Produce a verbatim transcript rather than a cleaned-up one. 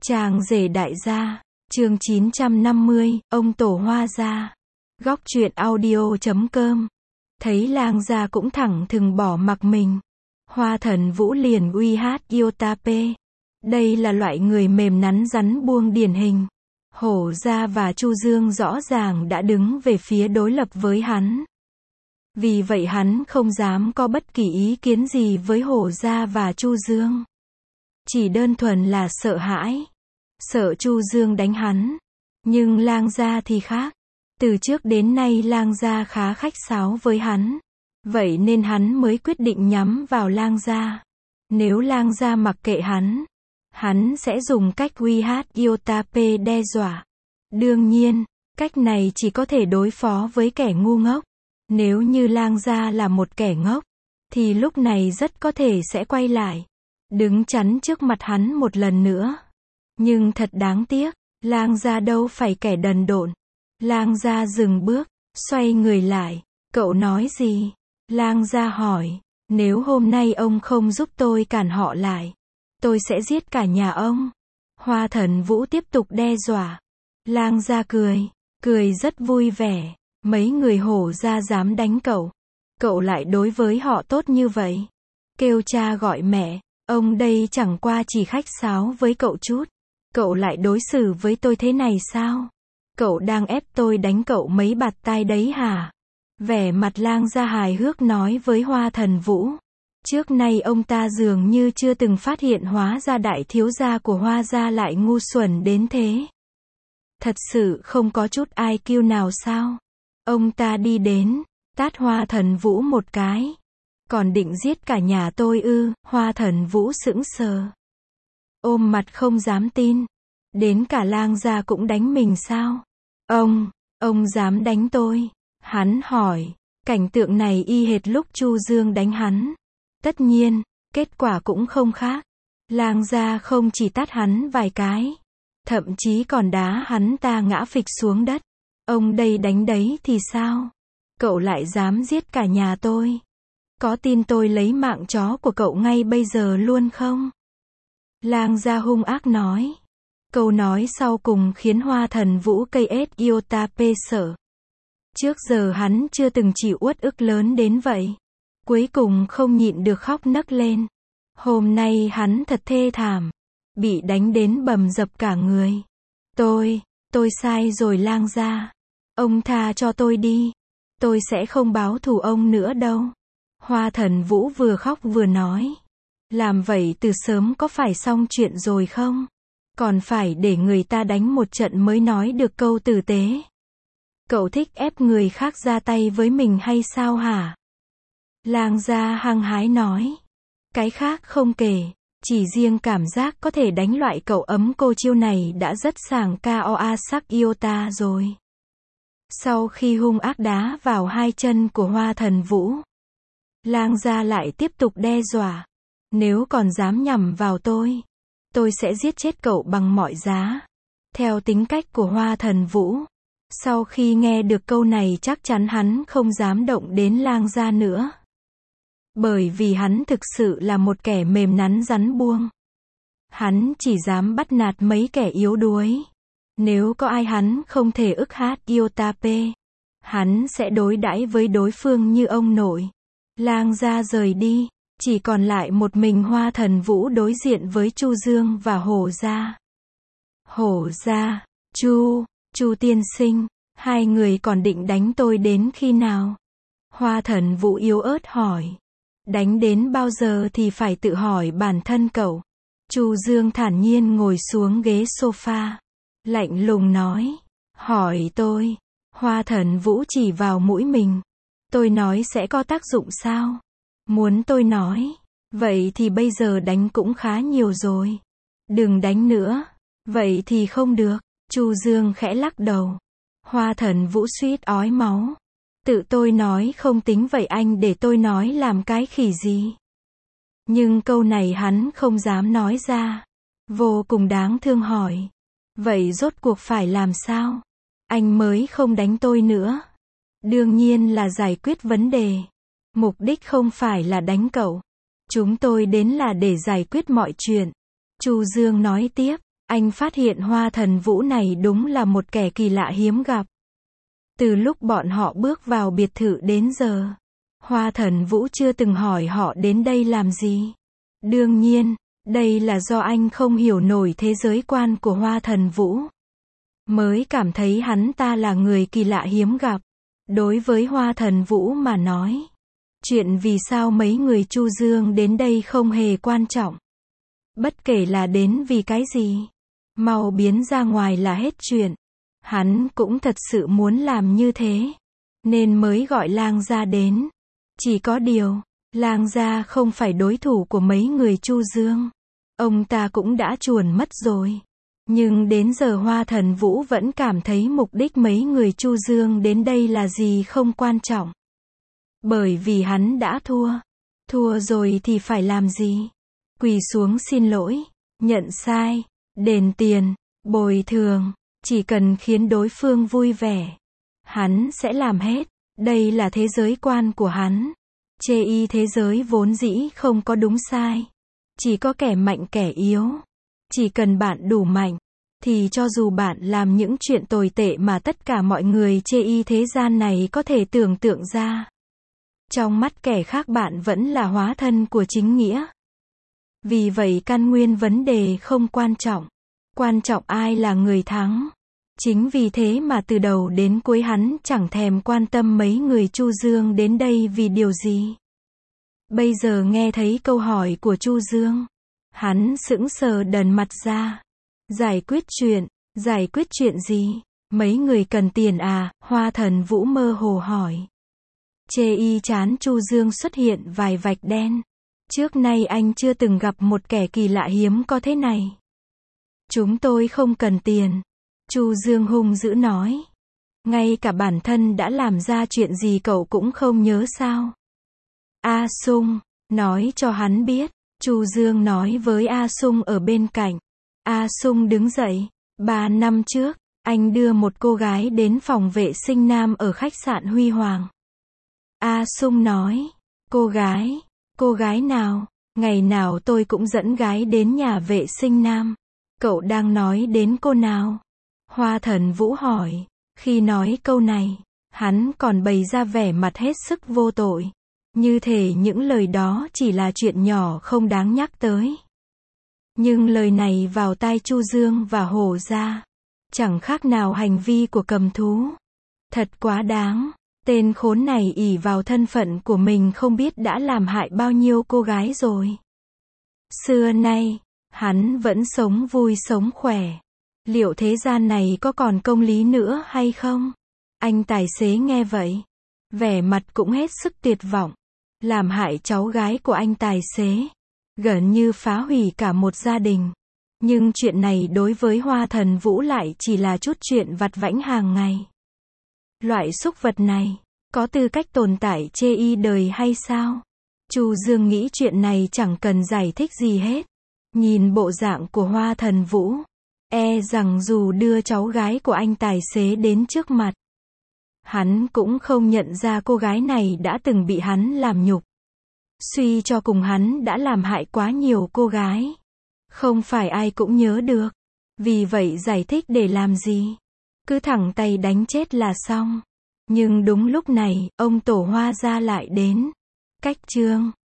Chàng rể đại gia, chương chín trăm năm mươi, ông tổ Hoa gia. Góc truyện audio chấm com. Thấy lang gia cũng thẳng thừng bỏ mặc mình. Hoa thần Vũ liền uy hát Yotape. Đây là loại người mềm nắn rắn buông điển hình. Hổ gia và Chu Dương rõ ràng đã đứng về phía đối lập với hắn. Vì vậy hắn không dám có bất kỳ ý kiến gì với Hổ gia và Chu Dương. Chỉ đơn thuần là sợ hãi. Sợ Chu Dương đánh hắn. Nhưng lang gia thì khác. Từ trước đến nay lang gia khá khách sáo với hắn. Vậy nên hắn mới quyết định nhắm vào lang gia. Nếu lang gia mặc kệ hắn, hắn sẽ dùng cách uy hát Yotape đe dọa. Đương nhiên, cách này chỉ có thể đối phó với kẻ ngu ngốc. Nếu như lang gia là một kẻ ngốc, thì lúc này rất có thể sẽ quay lại, đứng chắn trước mặt hắn một lần nữa. Nhưng thật đáng tiếc, lang gia đâu phải kẻ đần độn. Lang gia dừng bước, xoay người lại. Cậu nói gì? Lang gia hỏi. Nếu hôm nay ông không giúp tôi cản họ lại, tôi sẽ giết cả nhà ông. Hoa thần Vũ tiếp tục đe dọa. Lang gia cười, cười rất vui vẻ. Mấy người Hổ gia dám đánh cậu, cậu lại đối với họ tốt như vậy. Kêu cha gọi mẹ, ông đây chẳng qua chỉ khách sáo với cậu chút. Cậu lại đối xử với tôi thế này sao? Cậu đang ép tôi đánh cậu mấy bạt tai đấy hả? Vẻ mặt lang gia hài hước nói với Hoa thần Vũ. Trước nay ông ta dường như chưa từng phát hiện hóa ra đại thiếu gia của Hoa gia lại ngu xuẩn đến thế. Thật sự không có chút i kiu nào sao? Ông ta đi đến, tát Hoa thần Vũ một cái. Còn định giết cả nhà tôi ư? Hoa thần Vũ sững sờ, ôm mặt không dám tin. Đến cả lang gia cũng đánh mình sao? Ông, ông dám đánh tôi? Hắn hỏi. Cảnh tượng này y hệt lúc Chu Dương đánh hắn. Tất nhiên, kết quả cũng không khác. Lang gia không chỉ tát hắn vài cái, thậm chí còn đá hắn ta ngã phịch xuống đất. Ông đây đánh đấy thì sao? Cậu lại dám giết cả nhà tôi? Có tin tôi lấy mạng chó của cậu ngay bây giờ luôn không? Lang gia hung ác nói. Câu nói sau cùng khiến Hoa thần Vũ cây ết Yotape sợ. Trước giờ hắn chưa từng chịu uất ức lớn đến vậy. Cuối cùng không nhịn được khóc nấc lên. Hôm nay hắn thật thê thảm. Bị đánh đến bầm dập cả người. Tôi, tôi sai rồi lang gia. Ông tha cho tôi đi. Tôi sẽ không báo thù ông nữa đâu. Hoa thần Vũ vừa khóc vừa nói. Làm vậy từ sớm có phải xong chuyện rồi không? Còn phải để người ta đánh một trận mới nói được câu tử tế. Cậu thích ép người khác ra tay với mình hay sao hả? Lang gia hăng hái nói. Cái khác không kể, chỉ riêng cảm giác có thể đánh loại cậu ấm cô chiêu này đã rất sảng koa sắc Iota rồi. Sau khi hung ác đá vào hai chân của Hoa thần Vũ, lang gia lại tiếp tục đe dọa. Nếu còn dám nhằm vào tôi, tôi sẽ giết chết cậu bằng mọi giá. Theo tính cách của Hoa thần Vũ, sau khi nghe được câu này chắc chắn hắn không dám động đến lang gia nữa. Bởi vì hắn thực sự là một kẻ mềm nắn rắn buông. Hắn chỉ dám bắt nạt mấy kẻ yếu đuối. Nếu có ai hắn không thể ức hát Yotape, hắn sẽ đối đãi với đối phương như ông nội. Lang gia rời đi, chỉ còn lại một mình Hoa thần Vũ đối diện với Chu Dương và Hổ gia. Hổ gia, Chu, Chu tiên sinh, hai người còn định đánh tôi đến khi nào? Hoa thần Vũ yếu ớt hỏi. Đánh đến bao giờ thì phải tự hỏi bản thân cậu. Chu Dương thản nhiên ngồi xuống ghế sofa, lạnh lùng nói. Hỏi tôi. Hoa thần Vũ chỉ vào mũi mình. Tôi nói sẽ có tác dụng sao? Muốn tôi nói, vậy thì bây giờ đánh cũng khá nhiều rồi. Đừng đánh nữa. Vậy thì không được. Chu Dương khẽ lắc đầu. Hoa thần Vũ suýt ói máu. Tự tôi nói không tính vậy anh để tôi nói làm cái khỉ gì? Nhưng câu này hắn không dám nói ra. Vô cùng đáng thương hỏi. Vậy rốt cuộc phải làm sao? Anh mới không đánh tôi nữa. Đương nhiên là giải quyết vấn đề. Mục đích không phải là đánh cậu. Chúng tôi đến là để giải quyết mọi chuyện. Chu Dương nói tiếp. anh phát hiện Hoa Thần Vũ này đúng là một kẻ kỳ lạ hiếm gặp. Từ lúc bọn họ bước vào biệt thự đến giờ, Hoa Thần Vũ chưa từng hỏi họ đến đây làm gì. Đương nhiên, đây là do anh không hiểu nổi thế giới quan của Hoa Thần Vũ, mới cảm thấy hắn ta là người kỳ lạ hiếm gặp. Đối với Hoa Thần Vũ mà nói, chuyện vì sao mấy người Chu Dương đến đây không hề quan trọng. Bất kể là đến vì cái gì, mau biến ra ngoài là hết chuyện. Hắn cũng thật sự muốn làm như thế, nên mới gọi Lang gia đến. Chỉ có điều, Lang gia không phải đối thủ của mấy người Chu Dương. Ông ta cũng đã chuồn mất rồi. Nhưng đến giờ Hoa Thần Vũ vẫn cảm thấy mục đích mấy người Chu Dương đến đây là gì không quan trọng. Bởi vì hắn đã thua. Thua rồi thì phải làm gì? Quỳ xuống xin lỗi, nhận sai, đền tiền, bồi thường, chỉ cần khiến đối phương vui vẻ, hắn sẽ làm hết. Đây là thế giới quan của hắn. Chê y thế giới vốn dĩ không có đúng sai, chỉ có kẻ mạnh kẻ yếu. Chỉ cần bạn đủ mạnh, thì cho dù bạn làm những chuyện tồi tệ mà tất cả mọi người chê y thế gian này có thể tưởng tượng ra, trong mắt kẻ khác bạn vẫn là hóa thân của chính nghĩa. Vì vậy căn nguyên vấn đề không quan trọng, quan trọng ai là người thắng. Chính vì thế mà từ đầu đến cuối hắn chẳng thèm quan tâm mấy người Chu Dương đến đây vì điều gì. Bây giờ nghe thấy câu hỏi của Chu Dương, hắn sững sờ đần mặt ra. Giải quyết chuyện, giải quyết chuyện gì? Mấy người cần tiền à? Hoa Thần Vũ mơ hồ hỏi. Chê y chán Chu Dương xuất hiện vài vạch đen. Trước nay anh chưa từng gặp một kẻ kỳ lạ hiếm có thế này. Chúng tôi không cần tiền. Chu Dương hung dữ nói. Ngay cả bản thân đã làm ra chuyện gì cậu cũng không nhớ sao? A Sung, nói cho hắn biết. Chu Dương nói với A Sung ở bên cạnh. A Sung đứng dậy. Ba năm trước, anh đưa một cô gái đến phòng vệ sinh nam ở khách sạn Huy Hoàng. A Sung nói. Cô gái? Cô gái nào? Ngày nào tôi cũng dẫn gái đến nhà vệ sinh nam. Cậu đang nói đến cô nào? Hoa Thần Vũ hỏi. Khi nói câu này, hắn còn bày ra vẻ mặt hết sức vô tội. Như thể những lời đó chỉ là chuyện nhỏ không đáng nhắc tới. Nhưng lời này vào tai Chu Dương và Hổ Gia, chẳng khác nào hành vi của cầm thú. Thật quá đáng. Tên khốn này ỷ vào thân phận của mình không biết đã làm hại bao nhiêu cô gái rồi. Xưa nay, hắn vẫn sống vui sống khỏe. Liệu thế gian này có còn công lý nữa hay không? Anh tài xế nghe vậy, vẻ mặt cũng hết sức tuyệt vọng. Làm hại cháu gái của anh tài xế, gần như phá hủy cả một gia đình. Nhưng chuyện này đối với Hoa Thần Vũ lại chỉ là chút chuyện vặt vãnh hàng ngày. Loại súc vật này, có tư cách tồn tại chê y đời hay sao? Chu Dương nghĩ chuyện này chẳng cần giải thích gì hết. Nhìn bộ dạng của Hoa Thần Vũ, e rằng dù đưa cháu gái của anh tài xế đến trước mặt, hắn cũng không nhận ra cô gái này đã từng bị hắn làm nhục. Suy cho cùng hắn đã làm hại quá nhiều cô gái. Không phải ai cũng nhớ được. Vì vậy giải thích để làm gì? Cứ thẳng tay đánh chết là xong. Nhưng đúng lúc này, ông Tổ Hoa Gia lại đến. Cách chương